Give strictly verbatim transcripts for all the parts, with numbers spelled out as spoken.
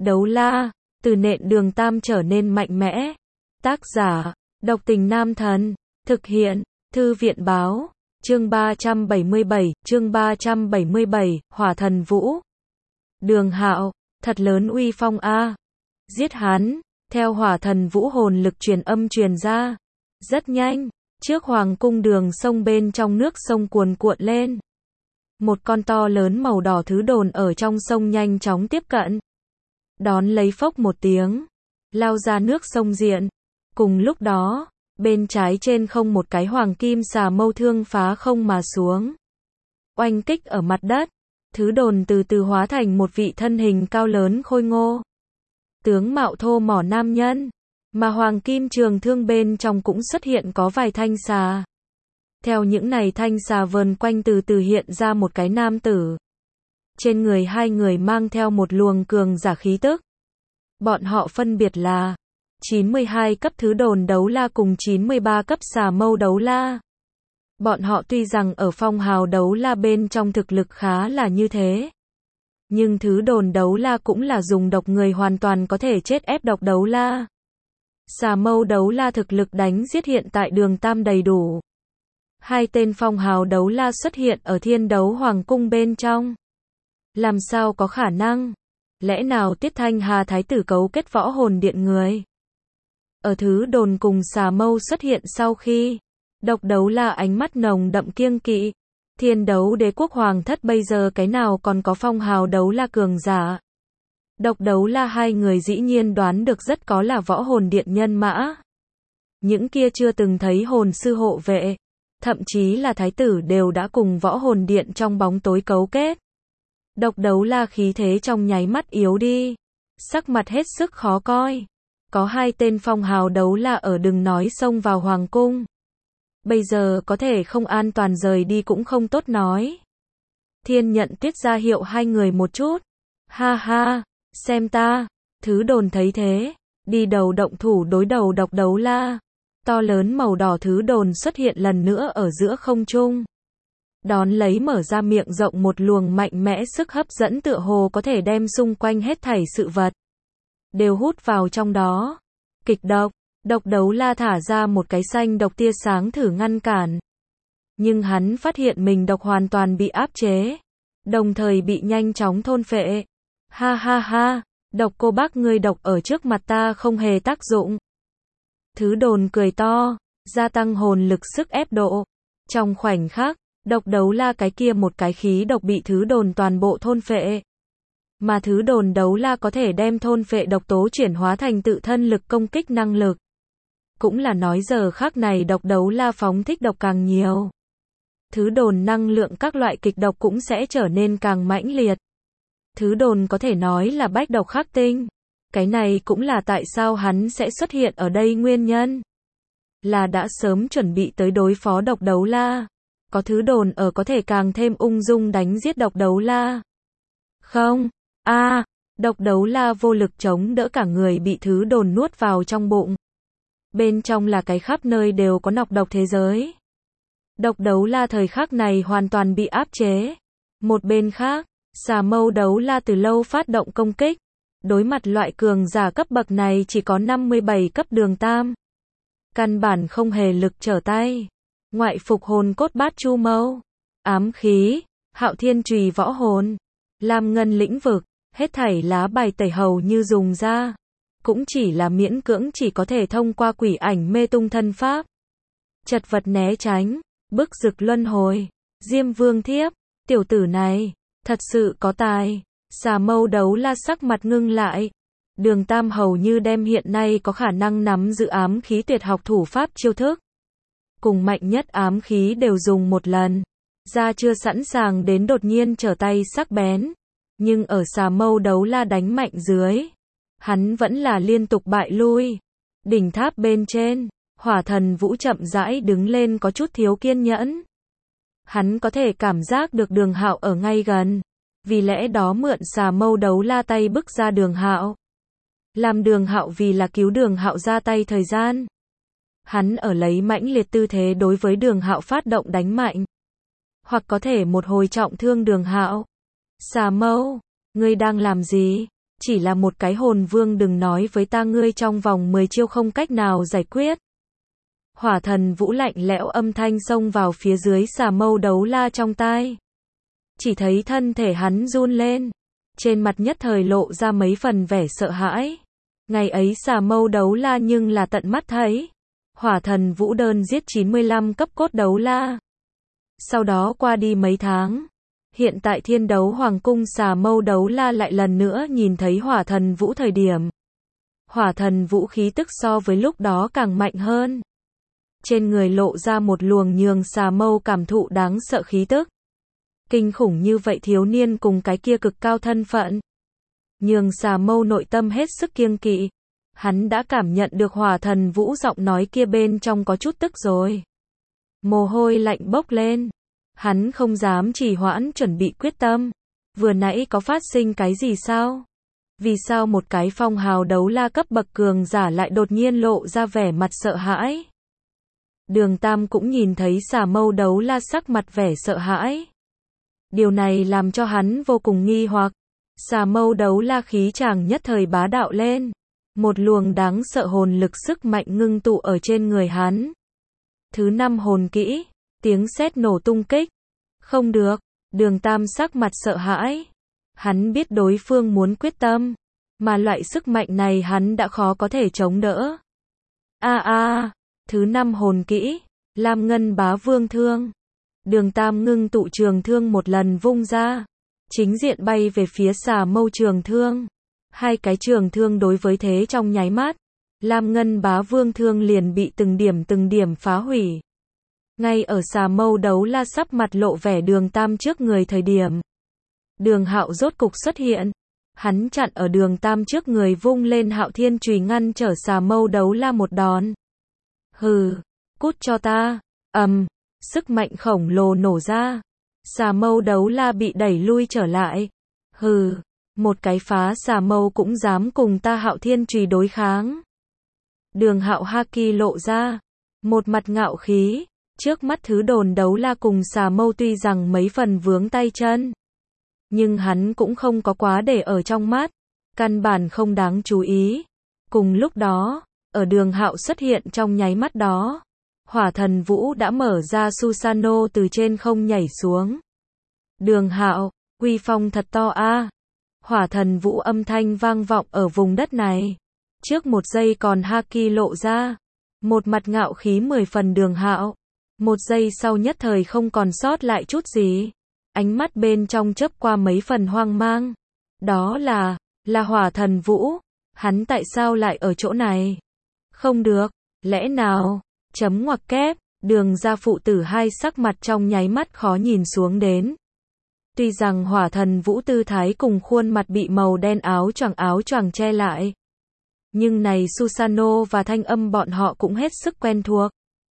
Đấu la, từ nện đường tam trở nên mạnh mẽ. Tác giả, Độc Tình Nam Thần. Thực hiện, Thư viện Báo. Chương ba trăm bảy mươi bảy, chương ba trăm bảy mươi bảy, Hỏa Thần Vũ. Đường Hạo, thật lớn uy phong a. Giết hắn, theo Hỏa Thần Vũ hồn lực truyền âm truyền ra. Rất nhanh, trước hoàng cung đường sông bên trong nước sông cuồn cuộn lên. Một con to lớn màu đỏ thứ đồn ở trong sông nhanh chóng tiếp cận. Đón lấy phốc một tiếng, lao ra nước sông diện. Cùng lúc đó, bên trái trên không một cái hoàng kim xà mâu thương phá không mà xuống. Oanh kích ở mặt đất, thứ đồn từ từ hóa thành một vị thân hình cao lớn khôi ngô. Tướng mạo thô mỏ nam nhân, mà hoàng kim trường thương bên trong cũng xuất hiện có vài thanh xà. Theo những này thanh xà vờn quanh từ từ hiện ra một cái nam tử. Trên người hai người mang theo một luồng cường giả khí tức. Bọn họ phân biệt là chín mươi hai cấp thứ đồn đấu la cùng chín mươi ba cấp xà mâu đấu la. Bọn họ tuy rằng ở phong hào đấu la bên trong thực lực khá là như thế. Nhưng thứ đồn đấu la cũng là dùng độc người hoàn toàn có thể chết ép độc đấu la. Xà mâu đấu la thực lực đánh giết hiện tại đường tam đầy đủ. Hai tên phong hào đấu la xuất hiện ở thiên đấu hoàng cung bên trong. Làm sao có khả năng? Lẽ nào Tiết Thanh Hà thái tử cấu kết võ hồn điện người? Ở thứ đồn cùng xà mâu xuất hiện sau khi, độc đấu la ánh mắt nồng đậm kiêng kỵ. Thiên đấu đế quốc hoàng thất bây giờ cái nào còn có phong hào đấu la cường giả? Độc đấu la hai người dĩ nhiên đoán được rất có là võ hồn điện nhân mã. Những kia chưa từng thấy hồn sư hộ vệ, thậm chí là thái tử đều đã cùng võ hồn điện trong bóng tối cấu kết. Độc đấu la khí thế trong nháy mắt yếu đi, sắc mặt hết sức khó coi. Có hai tên phong hào đấu la ở đừng nói xông vào hoàng cung. Bây giờ có thể không an toàn rời đi cũng không tốt nói. Thiên Nhận Tuyết ra hiệu hai người một chút. Ha ha, xem ta. Thứ đồn thấy thế, đi đầu động thủ đối đầu độc đấu la. To lớn màu đỏ thứ đồn xuất hiện lần nữa ở giữa không trung. Đón lấy mở ra miệng rộng một luồng mạnh mẽ sức hấp dẫn tựa hồ có thể đem xung quanh hết thảy sự vật đều hút vào trong đó. Kịch độc, độc đấu la thả ra một cái xanh độc tia sáng thử ngăn cản. Nhưng hắn phát hiện mình độc hoàn toàn bị áp chế, đồng thời bị nhanh chóng thôn phệ. Ha ha ha, độc cô bác ngươi độc ở trước mặt ta không hề tác dụng. Thứ đồn cười to, gia tăng hồn lực sức ép độ. Trong khoảnh khắc, độc đấu la cái kia một cái khí độc bị thứ đồn toàn bộ thôn phệ. Mà thứ đồn đấu la có thể đem thôn phệ độc tố chuyển hóa thành tự thân lực công kích năng lực. Cũng là nói giờ khắc này độc đấu la phóng thích độc càng nhiều. Thứ đồn năng lượng các loại kịch độc cũng sẽ trở nên càng mãnh liệt. Thứ đồn có thể nói là bách độc khắc tinh. Cái này cũng là tại sao hắn sẽ xuất hiện ở đây nguyên nhân. Là đã sớm chuẩn bị tới đối phó độc đấu la. Có thứ đồn ở có thể càng thêm ung dung đánh giết độc đấu la. Không, a à, độc đấu la vô lực chống đỡ cả người bị thứ đồn nuốt vào trong bụng. Bên trong là cái khắp nơi đều có nọc độc thế giới. Độc đấu la thời khắc này hoàn toàn bị áp chế. Một bên khác, xà mâu đấu la từ lâu phát động công kích. Đối mặt loại cường giả cấp bậc này chỉ có năm mươi bảy cấp đường tam. Căn bản không hề lực trở tay. Ngoại phục hồn cốt bát chu mâu, ám khí, hạo thiên chùy võ hồn, lam ngân lĩnh vực, hết thảy lá bài tẩy hầu như dùng ra. Cũng chỉ là miễn cưỡng chỉ có thể thông qua quỷ ảnh mê tung thân pháp. Chật vật né tránh, bức rực luân hồi, Diêm Vương thiếp, tiểu tử này, thật sự có tài. Xà mâu đấu la sắc mặt ngưng lại. Đường tam hầu như đem hiện nay có khả năng nắm giữ ám khí tuyệt học thủ pháp chiêu thức. Cùng mạnh nhất ám khí đều dùng một lần. Ra chưa sẵn sàng đến đột nhiên trở tay sắc bén. Nhưng ở xà mâu đấu la đánh mạnh dưới, hắn vẫn là liên tục bại lui. Đỉnh tháp bên trên, Hỏa Thần Vũ chậm rãi đứng lên có chút thiếu kiên nhẫn. Hắn có thể cảm giác được Đường Hạo ở ngay gần. Vì lẽ đó mượn xà mâu đấu la tay bức ra Đường Hạo. Làm Đường Hạo vì là cứu Đường Hạo ra tay thời gian. Hắn ở lấy mãnh liệt tư thế đối với Đường Hạo phát động đánh mạnh. Hoặc có thể một hồi trọng thương Đường Hạo. Xà mâu, ngươi đang làm gì? Chỉ là một cái hồn vương đừng nói với ta ngươi trong vòng mười chiêu không cách nào giải quyết. Hỏa thần vũ lạnh lẽo âm thanh xông vào phía dưới xà mâu đấu la trong tai. Chỉ thấy thân thể hắn run lên. Trên mặt nhất thời lộ ra mấy phần vẻ sợ hãi. Ngày ấy xà mâu đấu la nhưng là tận mắt thấy. Hỏa thần vũ đơn giết chín mươi lăm cấp cốt đấu la. Sau đó qua đi mấy tháng. Hiện tại thiên đấu hoàng cung xà mâu đấu la lại lần nữa nhìn thấy hỏa thần vũ thời điểm. Hỏa thần vũ khí tức so với lúc đó càng mạnh hơn. Trên người lộ ra một luồng nhường xà mâu cảm thụ đáng sợ khí tức. Kinh khủng như vậy thiếu niên cùng cái kia cực cao thân phận. Nhường xà mâu nội tâm hết sức kiêng kỵ. Hắn đã cảm nhận được hỏa thần vũ giọng nói kia bên trong có chút tức rồi. Mồ hôi lạnh bốc lên. Hắn không dám trì hoãn chuẩn bị quyết tâm. Vừa nãy có phát sinh cái gì sao? Vì sao một cái phong hào đấu la cấp bậc cường giả lại đột nhiên lộ ra vẻ mặt sợ hãi? Đường Tam cũng nhìn thấy xà mâu đấu la sắc mặt vẻ sợ hãi. Điều này làm cho hắn vô cùng nghi hoặc. Xà mâu đấu la khí chàng nhất thời bá đạo lên. Một luồng đáng sợ hồn lực sức mạnh ngưng tụ ở trên người hắn. Thứ năm hồn kỹ. Tiếng sét nổ tung kích. Không được. Đường Tam sắc mặt sợ hãi. Hắn biết đối phương muốn quyết tâm. Mà loại sức mạnh này hắn đã khó có thể chống đỡ. A a. Thứ năm hồn kỹ. Lam ngân bá vương thương. Đường Tam ngưng tụ trường thương một lần vung ra. Chính diện bay về phía xà mâu trường thương. Hai cái trường thương đối với thế trong nháy mắt. Lam ngân bá vương thương liền bị từng điểm từng điểm phá hủy. Ngay ở xà mâu đấu la sắp mặt lộ vẻ đường Tam trước người thời điểm. Đường Hạo rốt cục xuất hiện. Hắn chặn ở đường Tam trước người vung lên Hạo Thiên chùy ngăn trở xà mâu đấu la một đòn. Hừ, cút cho ta. Ầm, um, sức mạnh khổng lồ nổ ra. Xà mâu đấu la bị đẩy lui trở lại. Hừ, một cái phá xà mâu cũng dám cùng ta Hạo Thiên chùy đối kháng. Đường Hạo haki lộ ra, một mặt ngạo khí. Trước mắt thứ đồn đấu la cùng xà mâu tuy rằng mấy phần vướng tay chân, nhưng hắn cũng không có quá để ở trong mắt, căn bản không đáng chú ý. Cùng lúc đó, ở đường Hạo xuất hiện trong nháy mắt đó, hỏa thần vũ đã mở ra Susano từ trên không nhảy xuống. Đường Hạo, uy phong thật to a. Hỏa thần vũ âm thanh vang vọng ở vùng đất này. Trước một giây còn haki lộ ra, một mặt ngạo khí mười phần đường Hạo. Một giây sau nhất thời không còn sót lại chút gì. Ánh mắt bên trong chớp qua mấy phần hoang mang. Đó là, là hỏa thần vũ. Hắn tại sao lại ở chỗ này? Không được, lẽ nào? Chấm ngoặc kép, đường ra phụ tử hai sắc mặt trong nháy mắt khó nhìn xuống đến. Tuy rằng hỏa thần vũ tư thái cùng khuôn mặt bị màu đen áo choàng áo choàng che lại. Nhưng này Susano và thanh âm bọn họ cũng hết sức quen thuộc.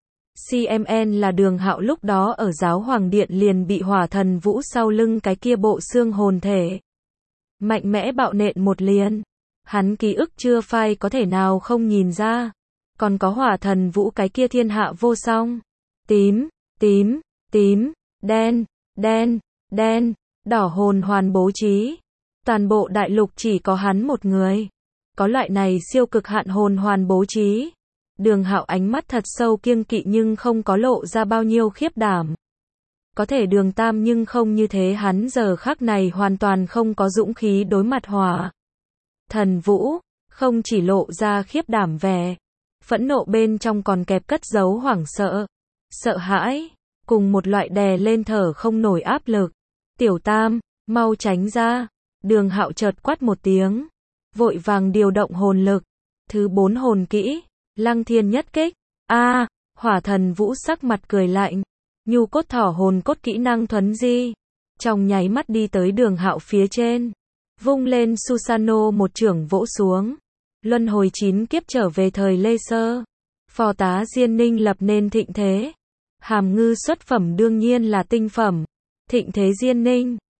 xê em en là đường Hạo lúc đó ở giáo hoàng điện liền bị hỏa thần vũ sau lưng cái kia bộ xương hồn thể. Mạnh mẽ bạo nện một liền. Hắn ký ức chưa phai có thể nào không nhìn ra. Còn có hỏa thần vũ cái kia thiên hạ vô song. Tím, tím, tím, đen, đen, đen, đỏ hồn hoàn bố trí. Toàn bộ đại lục chỉ có hắn một người. Có loại này siêu cực hạn hồn hoàn bố trí. Đường Hạo ánh mắt thật sâu kiêng kỵ nhưng không có lộ ra bao nhiêu khiếp đảm. Có thể đường Tam nhưng không như thế, hắn giờ khắc này hoàn toàn không có dũng khí đối mặt hỏa thần vũ, không chỉ lộ ra khiếp đảm vẻ, phẫn nộ bên trong còn kẹp cất giấu hoảng sợ, sợ hãi, cùng một loại đè lên thở không nổi áp lực. Tiểu Tam, mau tránh ra. Đường Hạo chợt quát một tiếng, vội vàng điều động hồn lực. Thứ bốn hồn kỹ, Lăng Thiên nhất kích. A, à, hỏa thần vũ sắc mặt cười lạnh, nhu cốt thỏ hồn cốt kỹ năng thuấn di, trong nháy mắt đi tới đường Hạo phía trên, vung lên Susano một chưởng vỗ xuống. Luân hồi chín kiếp trở về thời Lê Sơ. Phò tá Diên Ninh lập nên thịnh thế. Hàm ngư xuất phẩm đương nhiên là tinh phẩm. Thịnh thế Diên Ninh.